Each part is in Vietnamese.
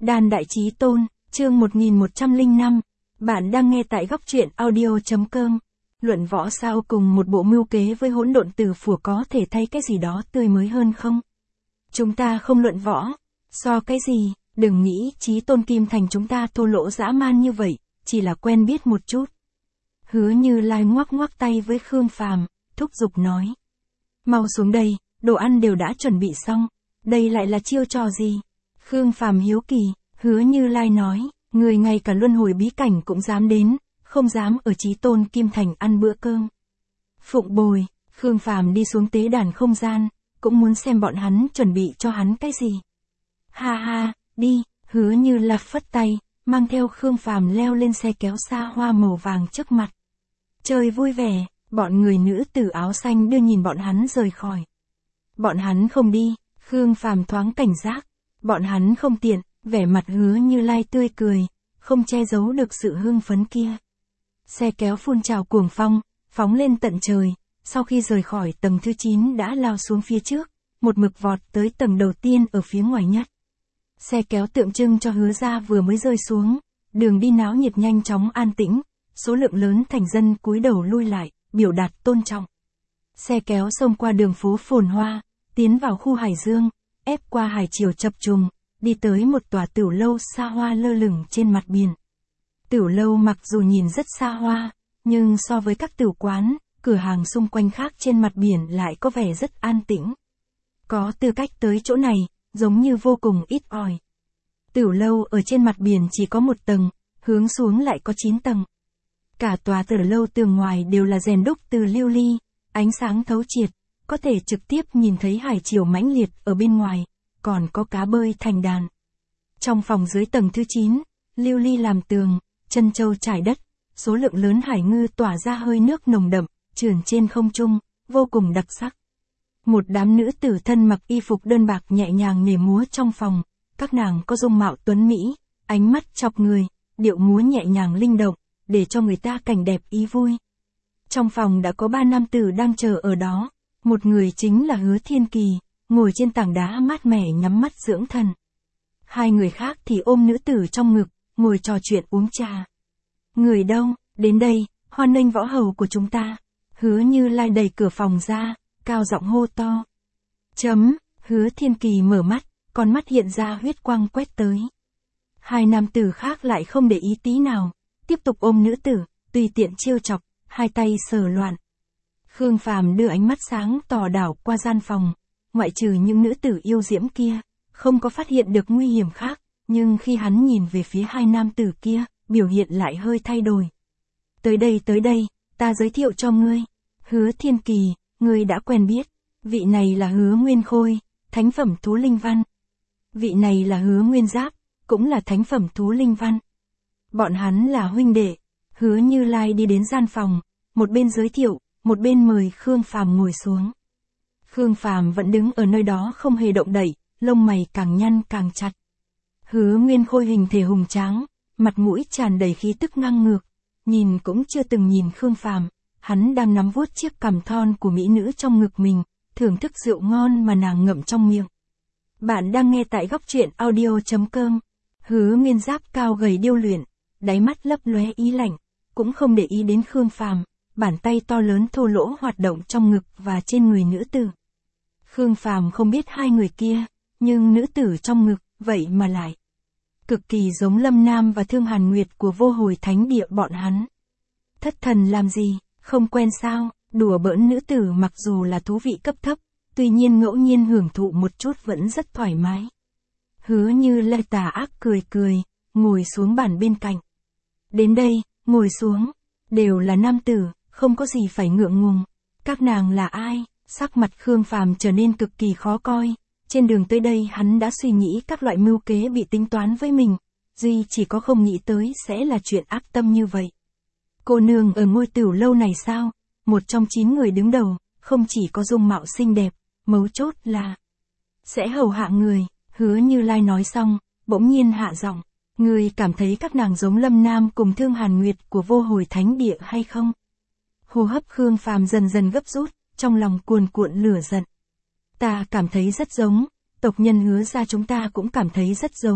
Đàn Đại Chí Tôn, chương 1105. Bạn đang nghe tại góc truyện audio.com. Luận võ sao cùng một bộ mưu kế với hỗn độn tử phủa có thể thay cái gì đó tươi mới hơn không? Chúng ta không luận võ. So cái gì, đừng nghĩ Chí Tôn Kim Thành chúng ta thô lỗ dã man như vậy, chỉ là quen biết một chút. Hứa Như Lai ngoắc ngoắc tay với Khương Phàm, thúc giục nói. Mau xuống đây, đồ ăn đều đã chuẩn bị xong, đây lại là chiêu trò gì? Khương Phàm hiếu kỳ, Hứa Như Lai nói, người ngay cả luân hồi bí cảnh cũng dám đến, không dám ở Chí Tôn Kim Thành ăn bữa cơm. Phụng bồi, Khương Phàm đi xuống tế đàn không gian, cũng muốn xem bọn hắn chuẩn bị cho hắn cái gì. Ha ha, đi, Hứa Như Lai phất tay, mang theo Khương Phàm leo lên xe kéo xa hoa màu vàng trước mặt. Chơi vui vẻ, bọn người nữ tử áo xanh đưa nhìn bọn hắn rời khỏi. Bọn hắn không đi, Khương Phàm thoáng cảnh giác. Bọn hắn không tiện, vẻ mặt Hứa Như Lai tươi cười, không che giấu được sự hưng phấn kia. Xe kéo phun trào cuồng phong, phóng lên tận trời, sau khi rời khỏi tầng thứ 9 đã lao xuống phía trước, một mực vọt tới tầng đầu tiên ở phía ngoài nhất. Xe kéo tượng trưng cho Hứa gia vừa mới rơi xuống, đường đi náo nhiệt nhanh chóng an tĩnh, số lượng lớn thành dân cúi đầu lui lại, biểu đạt tôn trọng. Xe kéo xông qua đường phố phồn hoa, tiến vào khu Hải Dương, ép qua hải triều chập trùng, đi tới một tòa tửu lâu xa hoa lơ lửng trên mặt biển. Tửu lâu mặc dù nhìn rất xa hoa, nhưng so với các tửu quán, cửa hàng xung quanh khác trên mặt biển lại có vẻ rất an tĩnh. Có tư cách tới chỗ này, giống như vô cùng ít ỏi. Tửu lâu ở trên mặt biển chỉ có một tầng, hướng xuống lại có 9 tầng. Cả tòa tửu lâu tường ngoài đều là rèn đúc từ lưu ly, ánh sáng thấu triệt, có thể trực tiếp nhìn thấy hải triều mãnh liệt ở bên ngoài, còn có cá bơi thành đàn. Trong phòng dưới tầng thứ 9, lưu ly làm tường, chân châu trải đất, số lượng lớn hải ngư tỏa ra hơi nước nồng đậm, trườn trên không trung, vô cùng đặc sắc. Một đám nữ tử thân mặc y phục đơn bạc nhẹ nhàng nhảy múa trong phòng, các nàng có dung mạo tuấn mỹ, ánh mắt chọc người, điệu múa nhẹ nhàng linh động, để cho người ta cảnh đẹp ý vui. Trong phòng đã có 3 nam tử đang chờ ở đó, một người chính là Hứa Thiên Kỳ, ngồi trên tảng đá mát mẻ nhắm mắt dưỡng thần. 2 người khác thì ôm nữ tử trong ngực, ngồi trò chuyện uống trà. Người đâu, đến đây, hoan nghênh võ hầu của chúng ta. Hứa Như Lai đẩy cửa phòng ra, cao giọng hô to. Hứa Thiên Kỳ mở mắt, con mắt hiện ra huyết quang quét tới. 2 nam tử khác lại không để ý tí nào, tiếp tục ôm nữ tử, tùy tiện trêu chọc, hai tay sờ loạn. Khương Phàm đưa ánh mắt sáng tỏ đảo qua gian phòng, ngoại trừ những nữ tử yêu diễm kia, không có phát hiện được nguy hiểm khác, nhưng khi hắn nhìn về phía 2 nam tử kia, biểu hiện lại hơi thay đổi. Tới đây, ta giới thiệu cho ngươi. Hứa Thiên Kỳ, ngươi đã quen biết, vị này là Hứa Nguyên Khôi, thánh phẩm thú linh văn. Vị này là Hứa Nguyên Giáp, cũng là thánh phẩm thú linh văn. Bọn hắn là huynh đệ. Hứa Như Lai đi đến gian phòng, một bên giới thiệu, một bên mời Khương Phàm ngồi xuống. Khương Phàm vẫn đứng ở nơi đó không hề động đậy, lông mày càng nhăn càng chặt. Hứa Nguyên Khôi hình thể hùng tráng, mặt mũi tràn đầy khí tức ngang ngược, nhìn cũng chưa từng nhìn Khương Phàm, hắn đang nắm vuốt chiếc cằm thon của mỹ nữ trong ngực mình, thưởng thức rượu ngon mà nàng ngậm trong miệng. Bạn đang nghe tại góc truyện audio.com. Hứa Nguyên Giáp cao gầy điêu luyện, đáy mắt lấp lóe ý lạnh, cũng không để ý đến Khương Phàm, bàn tay to lớn thô lỗ hoạt động trong ngực và trên người nữ tử. Khương Phàm không biết 2 người kia, nhưng nữ tử trong ngực, vậy mà lại cực kỳ giống Lâm Nam và Thương Hàn Nguyệt của Vô Hồi Thánh Địa bọn hắn. Thất thần làm gì, không quen sao? Đùa bỡn nữ tử mặc dù là thú vị cấp thấp, tuy nhiên ngẫu nhiên hưởng thụ một chút vẫn rất thoải mái. Hứa Như Lai tà ác cười, ngồi xuống bàn bên cạnh. Đến đây, ngồi xuống, đều là nam tử, không có gì phải ngượng ngùng. Các nàng là ai? Sắc mặt Khương Phàm trở nên cực kỳ khó coi. Trên đường tới đây hắn đã suy nghĩ các loại mưu kế bị tính toán với mình, duy chỉ có không nghĩ tới sẽ là chuyện ác tâm như vậy. Cô nương ở ngôi tửu lâu này sao? Một trong 9 người đứng đầu, không chỉ có dung mạo xinh đẹp, mấu chốt là sẽ hầu hạ người. Hứa Như Lai nói xong, bỗng nhiên hạ giọng, người cảm thấy các nàng giống Lâm Nam cùng Thương Hàn Nguyệt của Vô Hồi Thánh Địa hay không? Hô hấp Khương Phàm dần dần gấp rút, trong lòng cuồn cuộn lửa giận. Ta cảm thấy rất giống, tộc nhân Hứa gia chúng ta cũng cảm thấy rất giống,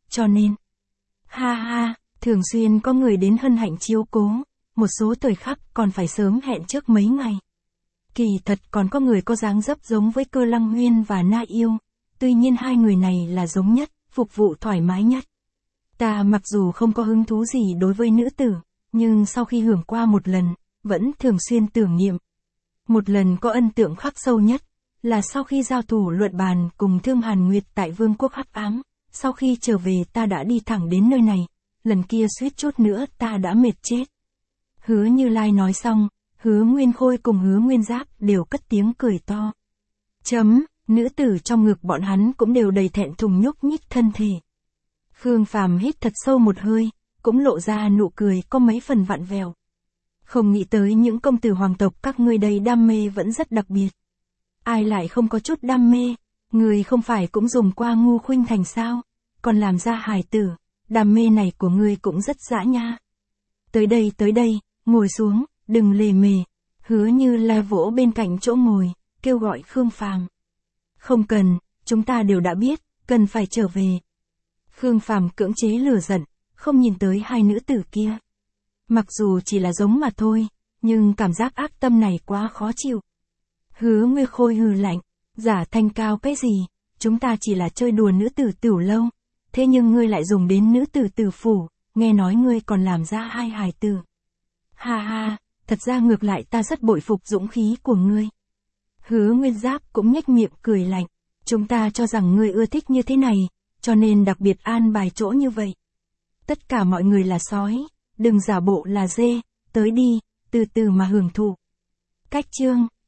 cho nên. Ha ha, thường xuyên có người đến hân hạnh chiếu cố, một số thời khắc còn phải sớm hẹn trước mấy ngày. Kỳ thật còn có người có dáng dấp giống với Cơ Lăng Huyên và Na Yêu, tuy nhiên hai người này là giống nhất, phục vụ thoải mái nhất. Ta mặc dù không có hứng thú gì đối với nữ tử, nhưng sau khi hưởng qua một lần, vẫn thường xuyên tưởng niệm. Một lần có ấn tượng khắc sâu nhất, là sau khi giao thủ luận bàn cùng Thương Hàn Nguyệt tại Vương quốc Hắc Ám, sau khi trở về ta đã đi thẳng đến nơi này, lần kia suýt chút nữa ta đã mệt chết. Hứa Như Lai nói xong, Hứa Nguyên Khôi cùng Hứa Nguyên Giáp đều cất tiếng cười to. Nữ tử trong ngực bọn hắn cũng đều đầy thẹn thùng nhúc nhích thân thể. Khương Phàm hít thật sâu một hơi, cũng lộ ra nụ cười có mấy phần vặn vẹo. Không nghĩ tới những công tử hoàng tộc các ngươi đây đam mê vẫn rất đặc biệt. Ai lại không có chút đam mê, người không phải cũng dùng qua ngu khuynh thành sao, còn làm ra hài tử, đam mê này của ngươi cũng rất dã nha. Tới đây, ngồi xuống, đừng lề mề. Hứa Như Lai vỗ bên cạnh chỗ ngồi, kêu gọi Khương Phàm. Không cần, chúng ta đều đã biết, cần phải trở về. Khương Phàm cưỡng chế lửa giận, không nhìn tới hai nữ tử kia. Mặc dù chỉ là giống mà thôi, nhưng cảm giác ác tâm này quá khó chịu. Hứa Nguyên Khôi hừ lạnh, giả thanh cao cái gì, chúng ta chỉ là chơi đùa nữ tử Tiểu Lâu, thế nhưng ngươi lại dùng đến nữ tử Tử Phủ, nghe nói ngươi còn làm ra hai hài tử. Ha ha, thật ra ngược lại ta rất bội phục dũng khí của ngươi. Hứa Nguyên Giáp cũng nhếch miệng cười lạnh, chúng ta cho rằng ngươi ưa thích như thế này, cho nên đặc biệt an bài chỗ như vậy. Tất cả mọi người là sói, đừng giả bộ là dê, tới đi, từ từ mà hưởng thụ. Cách chương